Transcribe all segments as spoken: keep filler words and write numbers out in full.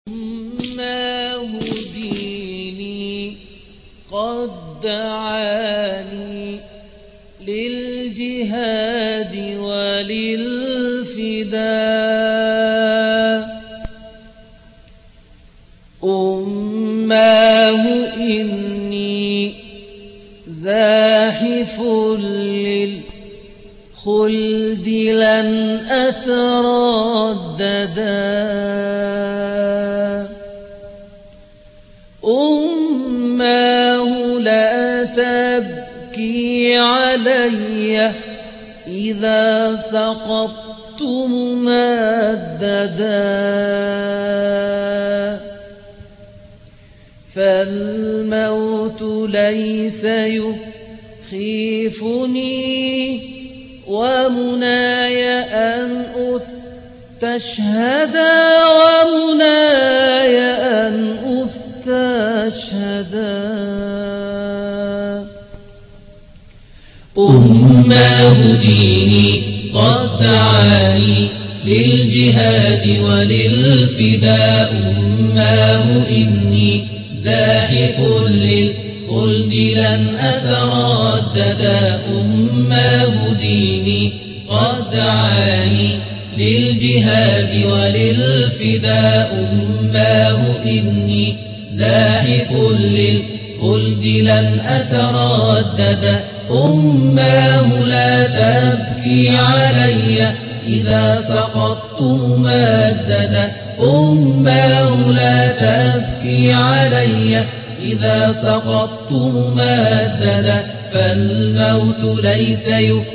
أماه ديني قد دعاني للجهاد وللفداء. أماه إني زاحف للخلد لن أترددا. أماه لا تبكي علي إذا سقطت ممددا، فالموت ليس يخيفني ومناي أن أستشهدا، ومناي أن أستشهدا. أماه ديني قد دعاني للجهاد وللفداء. أماه إني زاحف للخلد لن أترددا. أماه ديني قد دعاني للجهاد وللفداء. أماه إني زاحف للخلد لن أترددا. أماه لا تبكي علي إذا سقطت ممددا. أماه لا تبكي علي إذا سقطت ممددا، فالموت ليس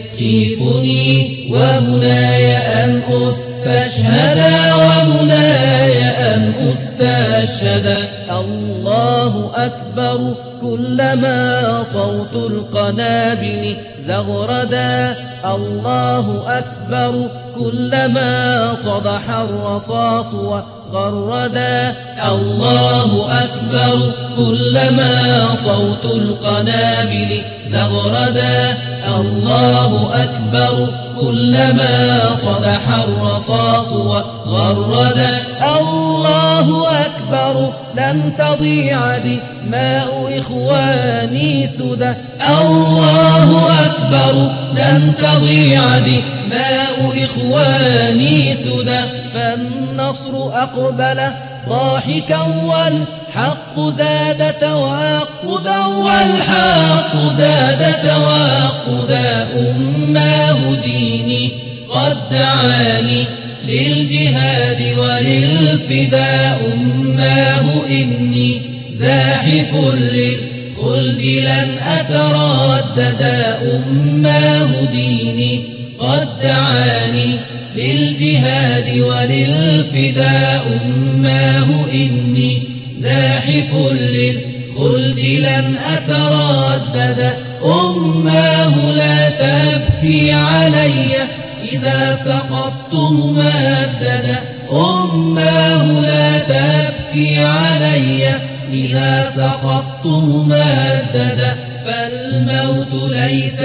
يخيفني ومناي أن أستشهدا، ومناي أن أستشهدا. الله أكبر كلما صوت القنابل زغردا. الله أكبر كلما صدح الرصاص وغردا. الله أكبر كلما صوت القنابل زغردا. الله أكبر كلما صدح الرصاص وغردا. الله أكبر لن تضيع دماء إخواني سدى. الله أكبر لن تضيع دماء إخواني سدى، فالنصر أقبل ضاحكا والحق زاد توقدا، والحق زاد توقدا. أماه ديني قد دعاني للجهاد وللفداء. أماه إني زاحف للخلد لن أترددا. أماه ديني قد دعاني للجهاد وللفداء. أماه إني زاحف للخلد لن أترددا. أماه لا تبكي علي إذا سقطت ممددا. أماه لا تبكي علي إذا سقطت ممددا، فالموت ليس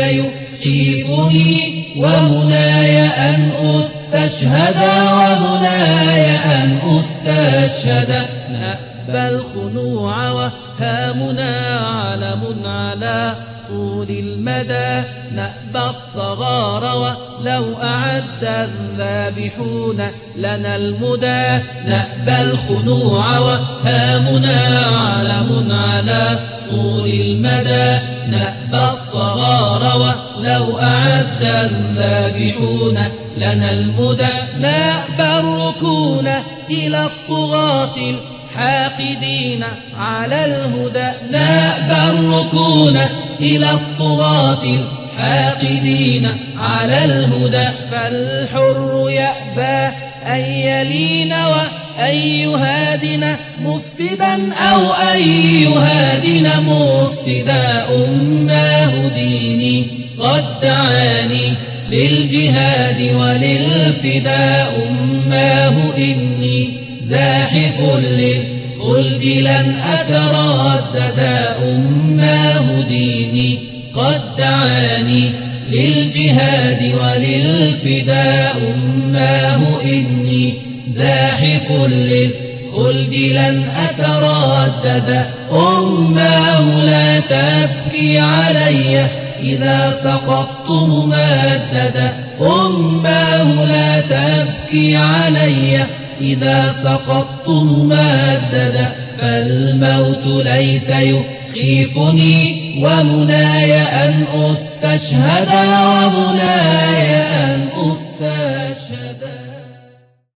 يخيفني ومناي أن أستشهدا، ومناي أن أستشهدا. نأبى الخنوع وهامنا علم على طول المدى. نأبى الصغار ولو أعد الذابحون لنا المدى. نأبى الخنوع وهامنا علم على طول المدى. نأبى الصغار ولو أعد الذابحون لنا المدى. نأبى الركون إلى الطغاة الحاقدين على الهدى. نأبى الركون إلى الطغاة الحاقدين على الهدى، فالحر يأبى أن يلين وأن يهادن مفسدا، أو أن يهادن مفسدا. أماه ديني قد دعاني للجهاد وللفداء. أماه إني زاحف للخلد لن أترددا. أماه ديني قد دعاني للجهاد وللفداء. أماه إني زاحف للخلد بالخلد لن أتردد. أماه لا تبكي علي إذا سقطت ممددا. أماه لا تبكي علي إذا سقطت ممددا. فالموت ليس يخيفني ومناي أن أستشهد ومناي أن أستشهد.